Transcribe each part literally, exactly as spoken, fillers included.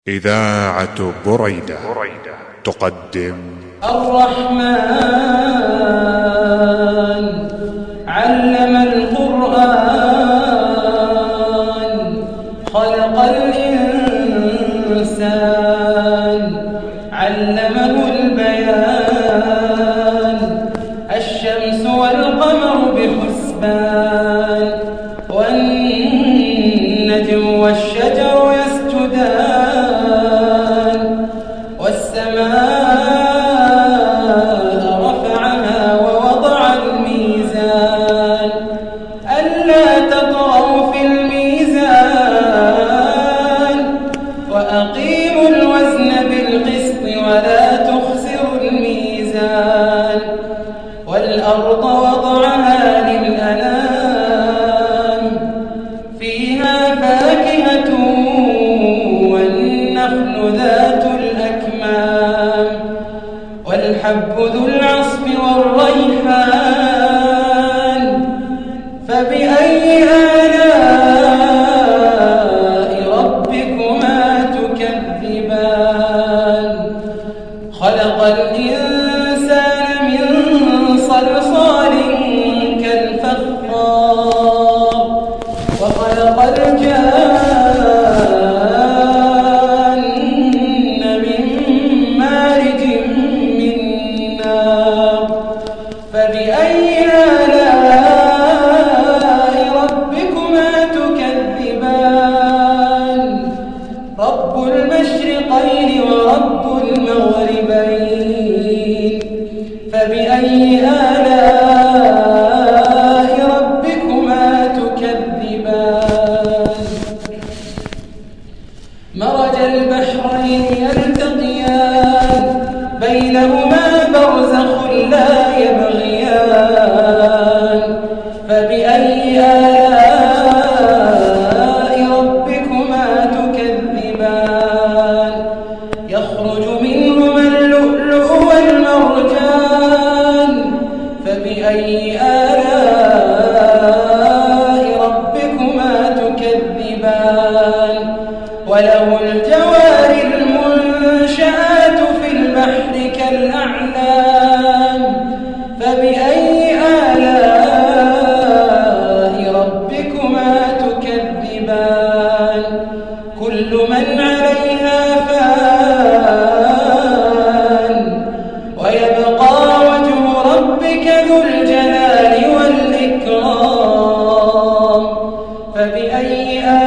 إذاعة بريدة تقدم الرحمن علم القرآن خلق الإنسان علمه البيان الشمس والقمر بحسبان والنجم والشجر يسجدان والسماء رفعها ووضع الميزان ألا تطغوا في الميزان وأقيموا الوزن بالقسط ولا تخسروا الميزان والأرض وضعها للأنام فيها فاكهة والنخل ذات الأكمام والحب ذو العصف والريحان فبأي آلاء ربكما تكذبان خلق الإنسان من صلصال كالفخار وخلق الجان من مارج من نار فبأي آلاء ربكما تكذبان رب المشرقين ورب المغربين فبأي آلاء ربكما تكذبان مرج البحرين يلتقيان بينهما برزخ لا يبغيان فبأي آلاء ربكما تكذبان يخرج منهما اللؤلؤ والمرجان فبأي آلاء ربكما تكذبان وله الجوار المنشآت في البحر كالأعلام فبأي آلاء ربكما تكذبان كل من عليها فان ويبقى وجه ربك ذو الجلال والإكرام فبأي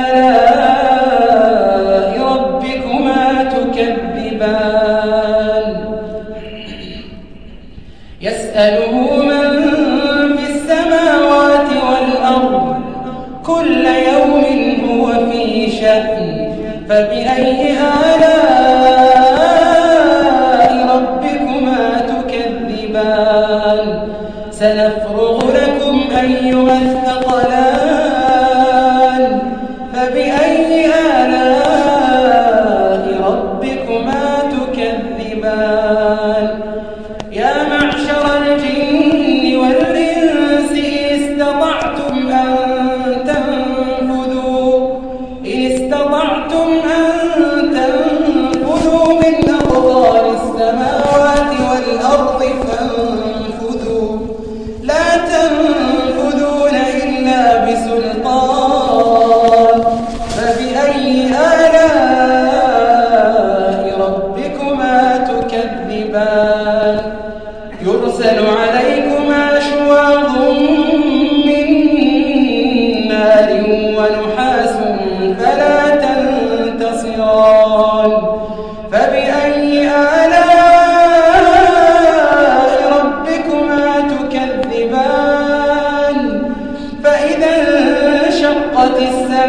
آلاء ربكما تكذبان يسأله من في السماوات والأرض كل يوم هو في شأن فبأي آلاء ربكما تكذبان سنفرغ لكم أيها الثقلان فبأي آلاء ربكما تكذبان يا معشر الجن والإنس إن استطعتم أن تنفذوا إن استطعتم أن تنفذوا من أقطار السماوات والأرض فانفذوا لا تنفذون إلا بسلطان فبأي آلاء ربكما تكذبان يرسل عليكما شواظ من نار ونحاس فلا تنتصران فبأي آلاء ربكما تكذبان فإذا انشقت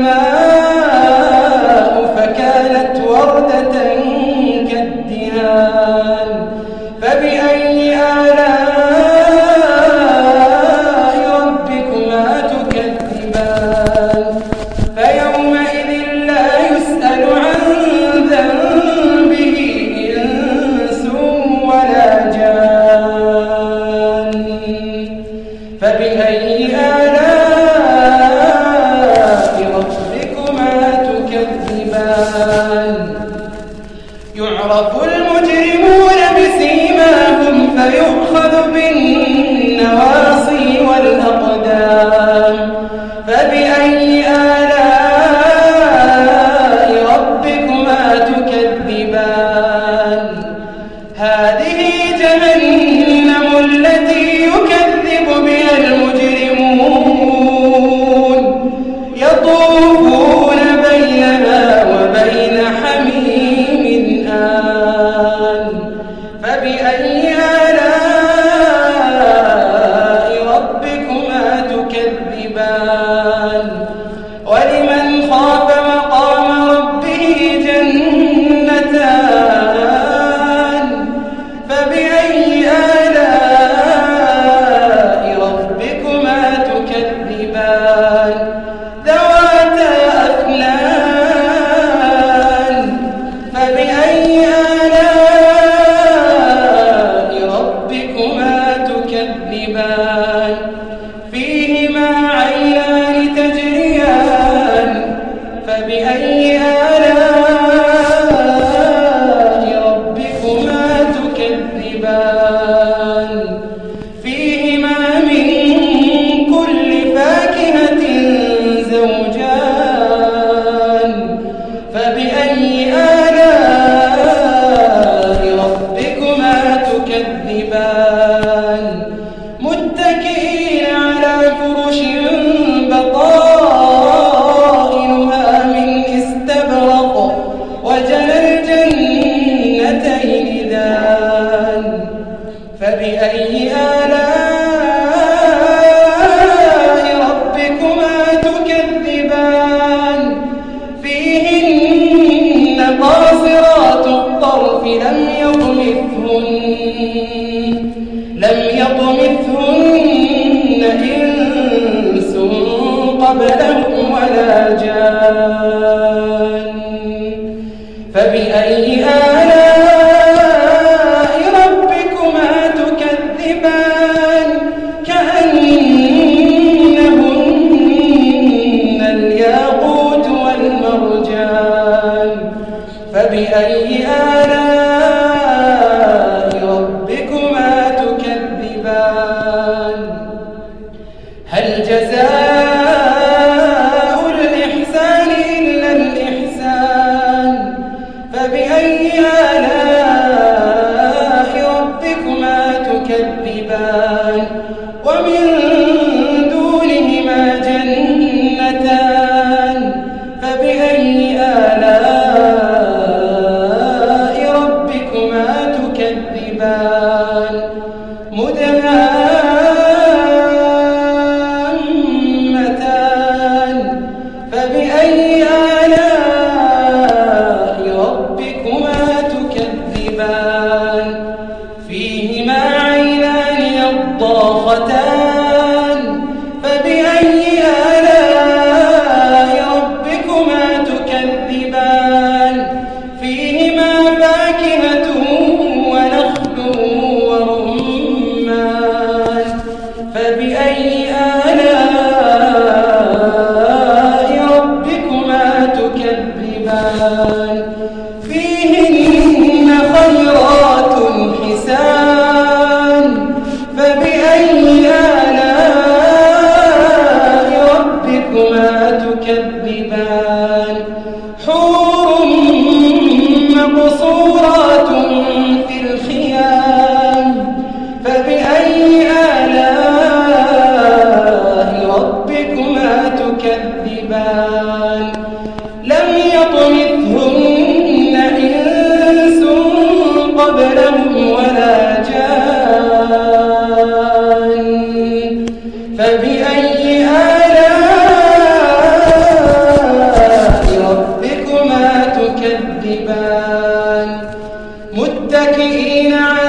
السماء فكانت وردة كالدهان فبأي آلاء ربكما تكذبان فيومئذ لا يسأل عن ذنبه إنس ولا جان فبأي آلاء ربكما تكذبان يعرف المجرمون بسيماهم فيؤخذ بالنواصي والأقدام فبأي آلاء ربكما تكذبان هذه جهنم التي يكذب بها المجرمون يطوفون بينها وبين حميم آن فبأي آلاء ربكما تكذبان ولمن خاف مقام ربه جنتان فبأي آلاء ربكما تكذبان ذواتا أفنان فبأي آلاء ربكما تكذبان فيهما عينان تجريان فبأي آلاء ربكما تكذبان فيهما من كل فاكهة زوجان فبأي آلاء ربكما تكذبان متكئين على فرش بطائنها من استبرق وجنى الجنتين دان فبأي آلاء ربكما تكذبان فيهن قاصرات الطرف لم يطمثهن لم يطمثهن إنس قبلهم ولا جان فبأي آلاء ربكما تكذبان كأنهن الياقوت والمرجان فبأي آلاء ربكما تكذبان هل جزاء الإحسان إلا الإحسان فبأي آلاء ربكما تكذبان ومن دونهما جنتان فبأي آلاء ربكما تكذبان مدهامتان فبأي آلاء ربكما تكذبان فيهما عينان نضاختان فبأي آلاء ربكما تكذبان فيهما فاكهة ونخل ورمان فبأي آلاء ربكما تكذبان فيهن خيرات حسان فبأي آلاء ربكما تكذبان حور مقصورات في الخيام فبأي آلاء ربكما تكذبان لم يطمثهن إنس قبلهم ولا جان فبأي آلاء ربكما تكذبان متكئين على